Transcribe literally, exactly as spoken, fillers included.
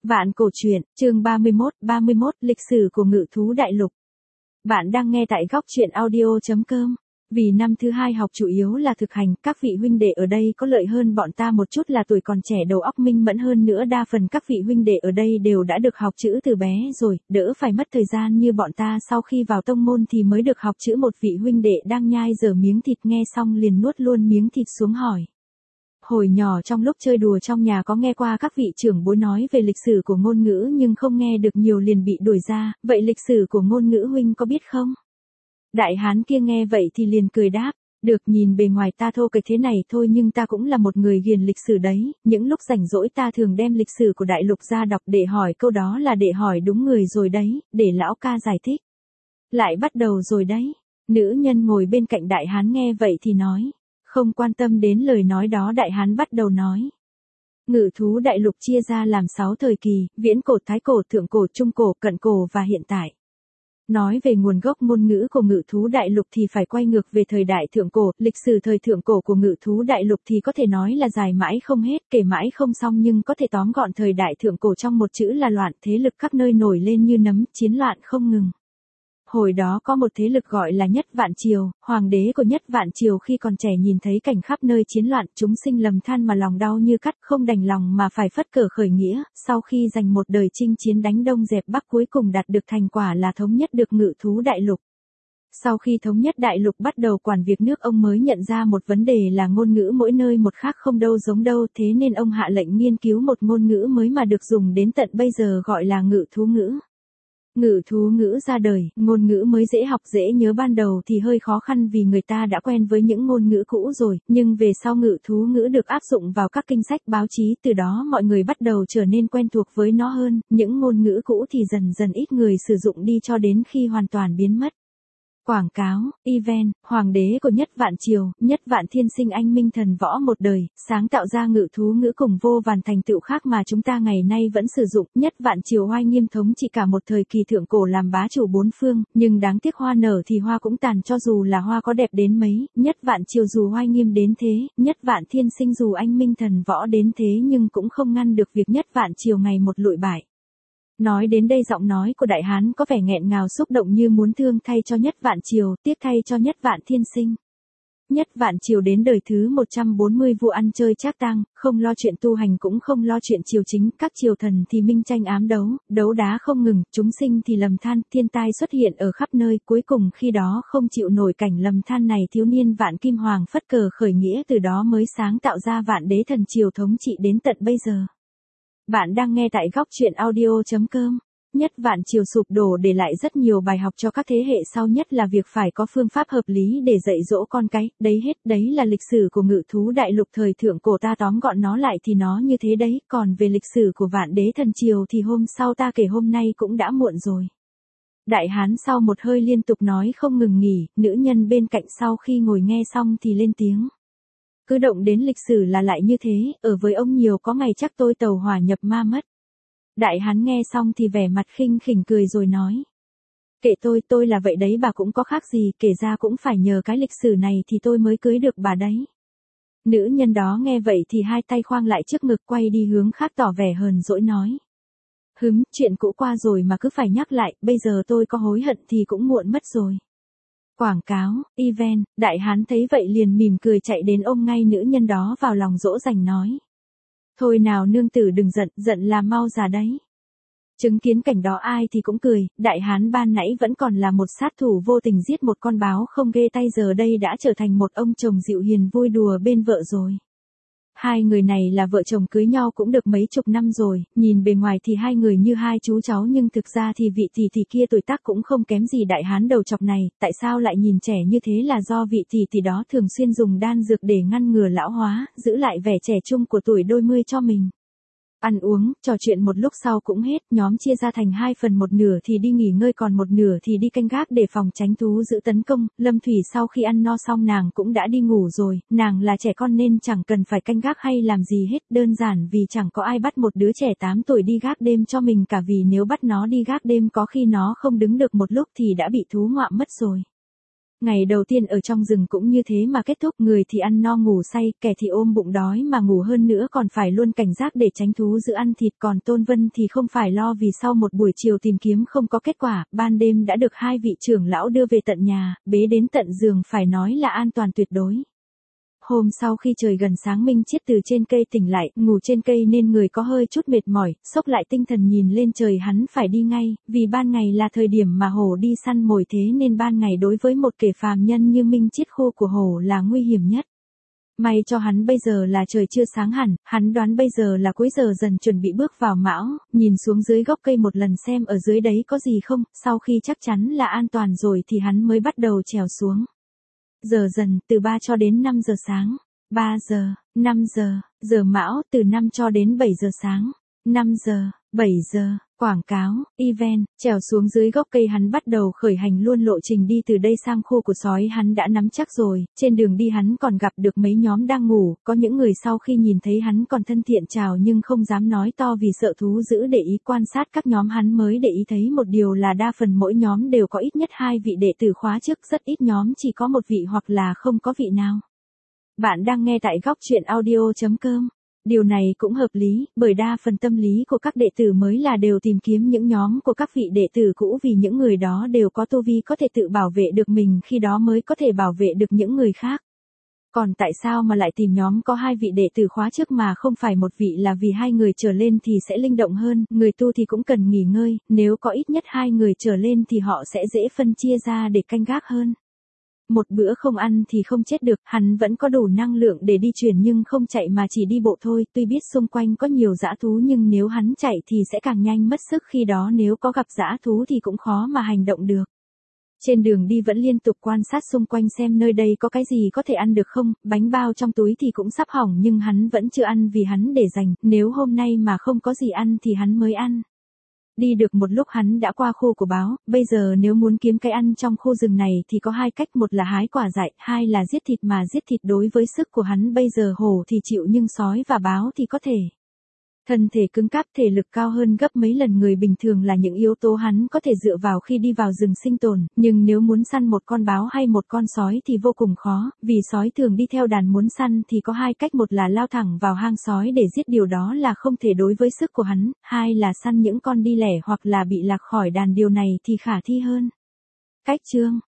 Vạn cổ truyện, chương ba mươi mốt, ba mươi mốt, lịch sử của ngự thú đại lục. Bạn đang nghe tại góc truyện audio.com. Vì năm thứ hai học chủ yếu là thực hành, các vị huynh đệ ở đây có lợi hơn bọn ta một chút là tuổi còn trẻ đầu óc minh mẫn hơn nữa, đa phần các vị huynh đệ ở đây đều đã được học chữ từ bé rồi, đỡ phải mất thời gian như bọn ta sau khi vào tông môn thì mới được học chữ. Một vị huynh đệ đang nhai dở miếng thịt nghe xong liền nuốt luôn miếng thịt xuống hỏi. Hồi nhỏ trong lúc chơi đùa trong nhà có nghe qua các vị trưởng bối nói về lịch sử của ngôn ngữ nhưng không nghe được nhiều liền bị đuổi ra, vậy lịch sử của ngôn ngữ huynh có biết không? Đại hán kia nghe vậy thì liền cười đáp, được, nhìn bề ngoài ta thô kệch thế này thôi nhưng ta cũng là một người ghiền lịch sử đấy, những lúc rảnh rỗi ta thường đem lịch sử của đại lục ra đọc, để hỏi câu đó là để hỏi đúng người rồi đấy, để lão ca giải thích. Lại bắt đầu rồi đấy, nữ nhân ngồi bên cạnh đại hán nghe vậy thì nói. Không quan tâm đến lời nói đó, đại hán bắt đầu nói. Ngự thú đại lục chia ra làm sáu thời kỳ, viễn cổ, thái cổ, thượng cổ, trung cổ, cận cổ và hiện tại. Nói về nguồn gốc ngôn ngữ của ngự thú đại lục thì phải quay ngược về thời đại thượng cổ, lịch sử thời thượng cổ của ngự thú đại lục thì có thể nói là dài mãi không hết, kể mãi không xong, nhưng có thể tóm gọn thời đại thượng cổ trong một chữ là loạn, thế lực khắp nơi nổi lên như nấm, chiến loạn không ngừng. Hồi đó có một thế lực gọi là Nhất Vạn Triều, hoàng đế của Nhất Vạn Triều khi còn trẻ nhìn thấy cảnh khắp nơi chiến loạn, chúng sinh lầm than mà lòng đau như cắt, không đành lòng mà phải phất cờ khởi nghĩa, sau khi dành một đời chinh chiến đánh đông dẹp bắc cuối cùng đạt được thành quả là thống nhất được ngự thú đại lục. Sau khi thống nhất đại lục bắt đầu quản việc nước, ông mới nhận ra một vấn đề là ngôn ngữ mỗi nơi một khác không đâu giống đâu, thế nên ông hạ lệnh nghiên cứu một ngôn ngữ mới mà được dùng đến tận bây giờ gọi là ngự thú ngữ. Ngự thú ngữ ra đời, ngôn ngữ mới dễ học dễ nhớ, ban đầu thì hơi khó khăn vì người ta đã quen với những ngôn ngữ cũ rồi, nhưng về sau ngự thú ngữ được áp dụng vào các kinh sách báo chí, từ đó mọi người bắt đầu trở nên quen thuộc với nó hơn, những ngôn ngữ cũ thì dần dần ít người sử dụng đi cho đến khi hoàn toàn biến mất. Quảng cáo, event, hoàng đế của Nhất Vạn Triều, Nhất Vạn Thiên Sinh anh minh thần võ một đời, sáng tạo ra ngự thú ngữ cùng vô vàn thành tựu khác mà chúng ta ngày nay vẫn sử dụng. Nhất Vạn Triều oai nghiêm thống trị cả một thời kỳ thượng cổ làm bá chủ bốn phương, nhưng đáng tiếc hoa nở thì hoa cũng tàn, cho dù là hoa có đẹp đến mấy, Nhất Vạn Triều dù oai nghiêm đến thế, Nhất Vạn Thiên Sinh dù anh minh thần võ đến thế nhưng cũng không ngăn được việc Nhất Vạn Triều ngày một lụi bại. Nói đến đây giọng nói của đại hán có vẻ nghẹn ngào xúc động như muốn thương thay cho Nhất Vạn Triều, tiếc thay cho Nhất Vạn Thiên Sinh. Nhất Vạn Triều đến đời thứ một trăm bốn mươi vua ăn chơi trác tang, không lo chuyện tu hành cũng không lo chuyện triều chính, các triều thần thì minh tranh ám đấu, đấu đá không ngừng, chúng sinh thì lầm than, thiên tai xuất hiện ở khắp nơi, cuối cùng khi đó không chịu nổi cảnh lầm than này, thiếu niên Vạn Kim Hoàng phất cờ khởi nghĩa, từ đó mới sáng tạo ra Vạn Đế Thần Triều thống trị đến tận bây giờ. Bạn đang nghe tại góc truyện audio.com. Nhất Vạn Triều sụp đổ để lại rất nhiều bài học cho các thế hệ sau, nhất là việc phải có phương pháp hợp lý để dạy dỗ con cái, đấy hết, đấy là lịch sử của ngự thú đại lục thời thượng cổ, ta tóm gọn nó lại thì nó như thế đấy, còn về lịch sử của Vạn Đế Thần Triều thì hôm sau ta kể, hôm nay cũng đã muộn rồi. Đại hán sau một hơi liên tục nói không ngừng nghỉ, nữ nhân bên cạnh sau khi ngồi nghe xong thì lên tiếng. Cứ động đến lịch sử là lại như thế, ở với ông nhiều có ngày chắc tôi tàu hỏa nhập ma mất. Đại hán nghe xong thì vẻ mặt khinh khỉnh cười rồi nói. Kệ tôi, tôi là vậy đấy, bà cũng có khác gì, kể ra cũng phải nhờ cái lịch sử này thì tôi mới cưới được bà đấy. Nữ nhân đó nghe vậy thì hai tay khoang lại trước ngực, quay đi hướng khác tỏ vẻ hờn dỗi nói. Hứm, chuyện cũ qua rồi mà cứ phải nhắc lại, bây giờ tôi có hối hận thì cũng muộn mất rồi. Quảng cáo, event, đại hán thấy vậy liền mỉm cười chạy đến ôm ngay nữ nhân đó vào lòng dỗ dành nói. Thôi nào nương tử đừng giận, giận là mau già đấy. Chứng kiến cảnh đó ai thì cũng cười, đại hán ban nãy vẫn còn là một sát thủ vô tình giết một con báo không ghê tay, giờ đây đã trở thành một ông chồng dịu hiền vui đùa bên vợ rồi. Hai người này là vợ chồng cưới nhau cũng được mấy chục năm rồi, nhìn bề ngoài thì hai người như hai chú cháu nhưng thực ra thì vị tỷ tỷ kia tuổi tác cũng không kém gì đại hán đầu chọc này, tại sao lại nhìn trẻ như thế là do vị tỷ tỷ đó thường xuyên dùng đan dược để ngăn ngừa lão hóa, giữ lại vẻ trẻ trung của tuổi đôi mươi cho mình. Ăn uống, trò chuyện một lúc sau cũng hết, nhóm chia ra thành hai phần, một nửa thì đi nghỉ ngơi còn một nửa thì đi canh gác để phòng tránh thú dữ tấn công. Lâm Thủy sau khi ăn no xong nàng cũng đã đi ngủ rồi, nàng là trẻ con nên chẳng cần phải canh gác hay làm gì hết, đơn giản vì chẳng có ai bắt một đứa trẻ tám tuổi đi gác đêm cho mình cả, vì nếu bắt nó đi gác đêm có khi nó không đứng được một lúc thì đã bị thú ngoạm mất rồi. Ngày đầu tiên ở trong rừng cũng như thế mà kết thúc, người thì ăn no ngủ say, kẻ thì ôm bụng đói mà ngủ, hơn nữa còn phải luôn cảnh giác để tránh thú dữ ăn thịt, còn Tôn Vân thì không phải lo vì sau một buổi chiều tìm kiếm không có kết quả, ban đêm đã được hai vị trưởng lão đưa về tận nhà, bế đến tận giường, phải nói là an toàn tuyệt đối. Hôm sau khi trời gần sáng, Minh Chiết từ trên cây tỉnh lại, ngủ trên cây nên người có hơi chút mệt mỏi, xốc lại tinh thần nhìn lên trời, hắn phải đi ngay, vì ban ngày là thời điểm mà hổ đi săn mồi, thế nên ban ngày đối với một kẻ phàm nhân như Minh Chiết khô của hổ là nguy hiểm nhất. May cho hắn bây giờ là trời chưa sáng hẳn, hắn đoán bây giờ là cuối giờ dần chuẩn bị bước vào mão, nhìn xuống dưới gốc cây một lần xem ở dưới đấy có gì không, sau khi chắc chắn là an toàn rồi thì hắn mới bắt đầu trèo xuống. Giờ dần, từ ba cho đến năm giờ sáng. ba giờ, năm giờ, giờ mão, từ năm cho đến bảy giờ sáng. năm giờ, bảy giờ, quảng cáo, event, trèo xuống dưới gốc cây hắn bắt đầu khởi hành luôn lộ trình đi từ đây sang khu của sói hắn đã nắm chắc rồi, trên đường đi hắn còn gặp được mấy nhóm đang ngủ, có những người sau khi nhìn thấy hắn còn thân thiện chào nhưng không dám nói to vì sợ thú dữ để ý. Quan sát các nhóm hắn mới để ý thấy một điều là đa phần mỗi nhóm đều có ít nhất hai vị đệ tử khóa trước, rất ít nhóm chỉ có một vị hoặc là không có vị nào. Bạn đang nghe tại góc truyện audio chấm com. Điều này cũng hợp lý, bởi đa phần tâm lý của các đệ tử mới là đều tìm kiếm những nhóm của các vị đệ tử cũ, vì những người đó đều có tu vi có thể tự bảo vệ được mình, khi đó mới có thể bảo vệ được những người khác. Còn tại sao mà lại tìm nhóm có hai vị đệ tử khóa trước mà không phải một vị, là vì hai người trở lên thì sẽ linh động hơn, người tu thì cũng cần nghỉ ngơi, nếu có ít nhất hai người trở lên thì họ sẽ dễ phân chia ra để canh gác hơn. Một bữa không ăn thì không chết được, hắn vẫn có đủ năng lượng để đi chuyển nhưng không chạy mà chỉ đi bộ thôi, tuy biết xung quanh có nhiều dã thú nhưng nếu hắn chạy thì sẽ càng nhanh mất sức, khi đó nếu có gặp dã thú thì cũng khó mà hành động được. Trên đường đi vẫn liên tục quan sát xung quanh xem nơi đây có cái gì có thể ăn được không, bánh bao trong túi thì cũng sắp hỏng nhưng hắn vẫn chưa ăn vì hắn để dành, nếu hôm nay mà không có gì ăn thì hắn mới ăn. Đi được một lúc hắn đã qua khu của báo, bây giờ nếu muốn kiếm cái ăn trong khu rừng này thì có hai cách, một là hái quả dại, hai là giết thịt, mà giết thịt đối với sức của hắn bây giờ hổ thì chịu nhưng sói và báo thì có thể. Thân thể cứng cáp, thể lực cao hơn gấp mấy lần người bình thường là những yếu tố hắn có thể dựa vào khi đi vào rừng sinh tồn, nhưng nếu muốn săn một con báo hay một con sói thì vô cùng khó, vì sói thường đi theo đàn, muốn săn thì có hai cách, một là lao thẳng vào hang sói để giết, điều đó là không thể đối với sức của hắn, hai là săn những con đi lẻ hoặc là bị lạc khỏi đàn, điều này thì khả thi hơn. Cách chương